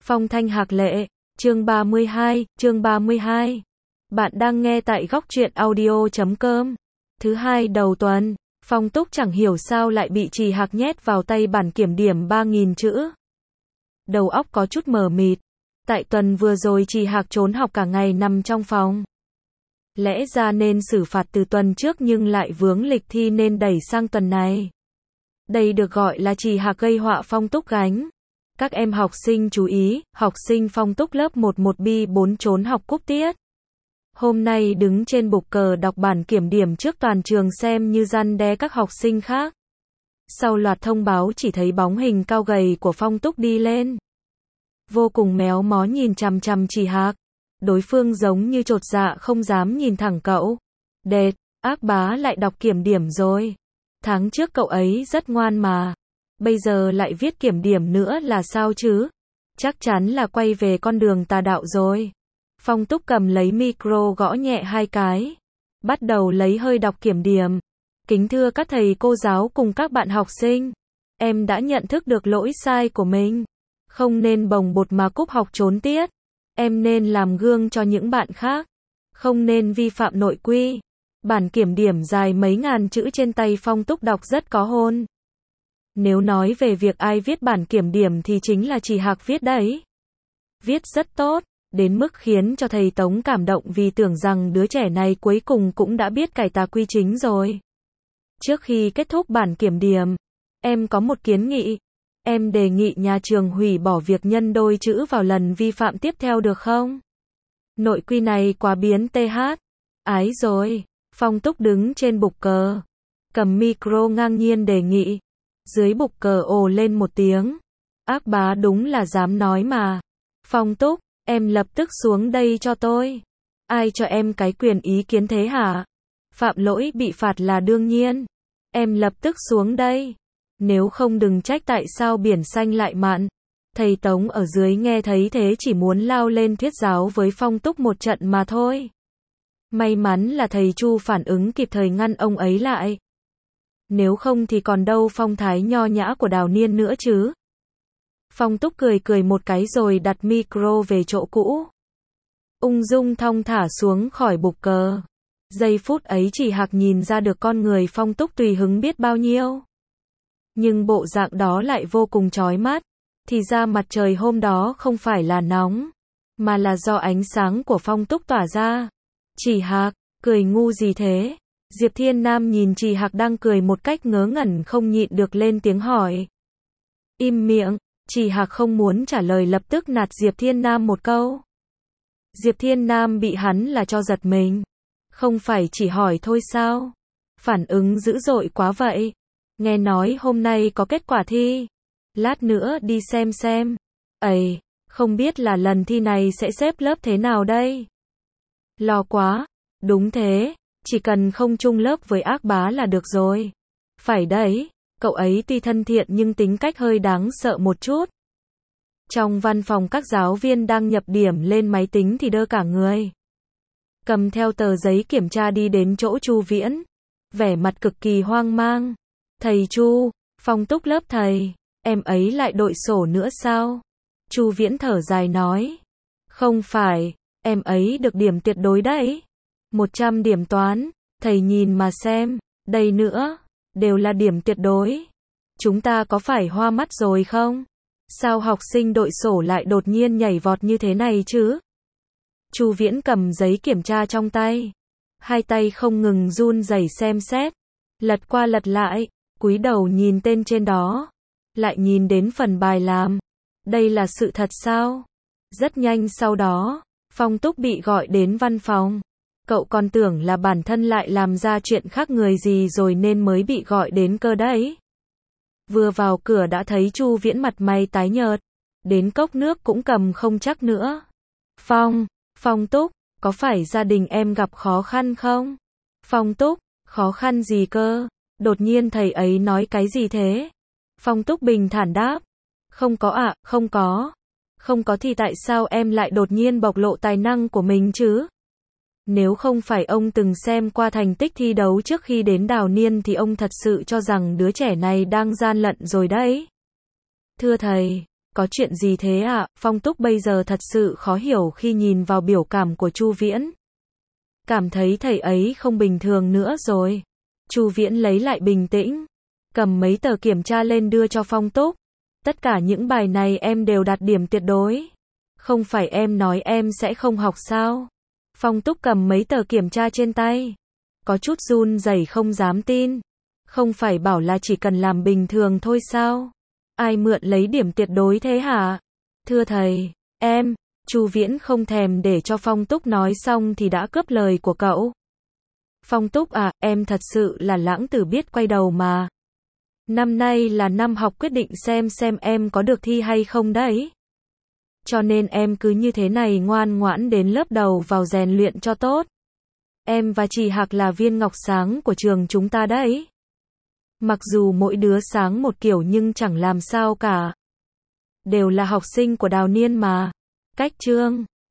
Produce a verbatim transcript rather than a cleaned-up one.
Phong Thanh Hạc Lệ, chương ba mươi hai, chương ba mươi hai. Bạn đang nghe tại góc truyện audio chấm com. Thứ hai đầu tuần, Phong Túc chẳng hiểu sao lại bị Trì Hạc nhét vào tay bản kiểm điểm ba nghìn chữ. Đầu óc có chút mờ mịt. Tại tuần vừa rồi Trì Hạc trốn học cả ngày nằm trong phòng. Lẽ ra nên xử phạt từ tuần trước nhưng lại vướng lịch thi nên đẩy sang tuần này. Đây được gọi là Trì Hạc gây họa Phong Túc gánh. Các em học sinh chú ý, học sinh Phong Túc lớp một một B bốn trốn học cúp tiết. Hôm nay đứng trên bục cờ đọc bản kiểm điểm trước toàn trường xem như răn đe các học sinh khác. Sau loạt thông báo chỉ thấy bóng hình cao gầy của Phong Túc đi lên. Vô cùng méo mó nhìn chằm chằm Trì Hạc. Đối phương giống như chột dạ không dám nhìn thẳng cậu. Đệt, ác bá lại đọc kiểm điểm rồi. Tháng trước cậu ấy rất ngoan mà. Bây giờ lại viết kiểm điểm nữa là sao chứ? Chắc chắn là quay về con đường tà đạo rồi. Phong Túc cầm lấy micro gõ nhẹ hai cái. Bắt đầu lấy hơi đọc kiểm điểm. Kính thưa các thầy cô giáo cùng các bạn học sinh. Em đã nhận thức được lỗi sai của mình. Không nên bồng bột mà cúp học trốn tiết. Em nên làm gương cho những bạn khác. Không nên vi phạm nội quy. Bản kiểm điểm dài mấy ngàn chữ trên tay Phong Túc đọc rất có hồn. Nếu nói về việc ai viết bản kiểm điểm thì chính là Trì Hạc viết đấy. Viết rất tốt, đến mức khiến cho thầy Tống cảm động vì tưởng rằng đứa trẻ này cuối cùng cũng đã biết cải tà quy chính rồi. Trước khi kết thúc bản kiểm điểm, em có một kiến nghị. Em đề nghị nhà trường hủy bỏ việc nhân đôi chữ vào lần vi phạm tiếp theo được không? Nội quy này quá biến th. Ái rồi, Phong Túc đứng trên bục cờ. Cầm micro ngang nhiên đề nghị. Dưới bục cờ ồ lên một tiếng. Ác bá đúng là dám nói mà. Phong Túc, em lập tức xuống đây cho tôi. Ai cho em cái quyền ý kiến thế hả? Phạm lỗi bị phạt là đương nhiên. Em lập tức xuống đây. Nếu không đừng trách tại sao biển xanh lại mặn. Thầy Tống ở dưới nghe thấy thế chỉ muốn lao lên thuyết giáo với Phong Túc một trận mà thôi. May mắn là thầy Chu phản ứng kịp thời ngăn ông ấy lại. Nếu không thì còn đâu phong thái nho nhã của Đào Niên nữa chứ. Phong Túc cười cười một cái rồi đặt micro về chỗ cũ. Ung dung thong thả xuống khỏi bục cờ. Giây phút ấy Trì Hạc nhìn ra được con người Phong Túc tùy hứng biết bao nhiêu. Nhưng bộ dạng đó lại vô cùng chói mắt. Thì ra mặt trời hôm đó không phải là nóng, mà là do ánh sáng của Phong Túc tỏa ra. Trì Hạc, cười ngu gì thế? Diệp Thiên Nam nhìn Trì Hạc đang cười một cách ngớ ngẩn không nhịn được lên tiếng hỏi. Im miệng, Trì Hạc không muốn trả lời lập tức nạt Diệp Thiên Nam một câu. Diệp Thiên Nam bị hắn là cho giật mình. Không phải chỉ hỏi thôi sao? Phản ứng dữ dội quá vậy. Nghe nói hôm nay có kết quả thi. Lát nữa đi xem xem. Ây, không biết là lần thi này sẽ xếp lớp thế nào đây? Lo quá. Đúng thế. Chỉ cần không chung lớp với ác bá là được rồi. Phải đấy, cậu ấy tuy thân thiện nhưng tính cách hơi đáng sợ một chút. Trong văn phòng các giáo viên đang nhập điểm lên máy tính thì đơ cả người. Cầm theo tờ giấy kiểm tra đi đến chỗ Chu Viễn. Vẻ mặt cực kỳ hoang mang. Thầy Chu, Phong Túc lớp thầy, em ấy lại đội sổ nữa sao? Chu Viễn thở dài nói. Không phải, em ấy được điểm tuyệt đối đấy. một trăm điểm toán, thầy nhìn mà xem, đây nữa, đều là điểm tuyệt đối. Chúng ta có phải hoa mắt rồi không? Sao học sinh đội sổ lại đột nhiên nhảy vọt như thế này chứ? Chu Viễn cầm giấy kiểm tra trong tay. Hai tay không ngừng run rẩy xem xét. Lật qua lật lại, cúi đầu nhìn tên trên đó. Lại nhìn đến phần bài làm. Đây là sự thật sao? Rất nhanh sau đó, Phong Túc bị gọi đến văn phòng. Cậu còn tưởng là bản thân lại làm ra chuyện khác người gì rồi nên mới bị gọi đến cơ đấy. Vừa vào cửa đã thấy Chu Viễn mặt mày tái nhợt. Đến cốc nước cũng cầm không chắc nữa. Phong, Phong Túc, có phải gia đình em gặp khó khăn không? Phong Túc, khó khăn gì cơ? Đột nhiên thầy ấy nói cái gì thế? Phong Túc bình thản đáp. Không có ạ, à, không có. Không có thì tại sao em lại đột nhiên bộc lộ tài năng của mình chứ? Nếu không phải ông từng xem qua thành tích thi đấu trước khi đến Đào Niên thì ông thật sự cho rằng đứa trẻ này đang gian lận rồi đấy. Thưa thầy, Có chuyện gì thế ạ? Phong Túc bây giờ thật sự khó hiểu khi nhìn vào biểu cảm của Chu Viễn. Cảm thấy thầy ấy không bình thường nữa rồi. Chu Viễn lấy lại bình tĩnh, cầm mấy tờ kiểm tra lên đưa cho Phong Túc. Tất cả những bài này em đều đạt điểm tuyệt đối. Không phải em nói em sẽ không học sao? Phong Túc cầm mấy tờ kiểm tra trên tay, có chút run rẩy không dám tin. Không phải bảo là chỉ cần làm bình thường thôi sao? Ai mượn lấy điểm tuyệt đối thế hả? Thưa thầy, em, Chu Viễn không thèm để cho Phong Túc nói xong thì đã cướp lời của cậu. Phong Túc à, em thật sự là lãng tử biết quay đầu mà. Năm nay là năm học quyết định xem xem em có được thi hay không đấy. Cho nên em cứ như thế này ngoan ngoãn đến lớp đầu vào rèn luyện cho tốt. Em và chị Hạc là viên ngọc sáng của trường chúng ta đấy. Mặc dù mỗi đứa sáng một kiểu nhưng chẳng làm sao cả. Đều là học sinh của Đào Niên mà. Cách chương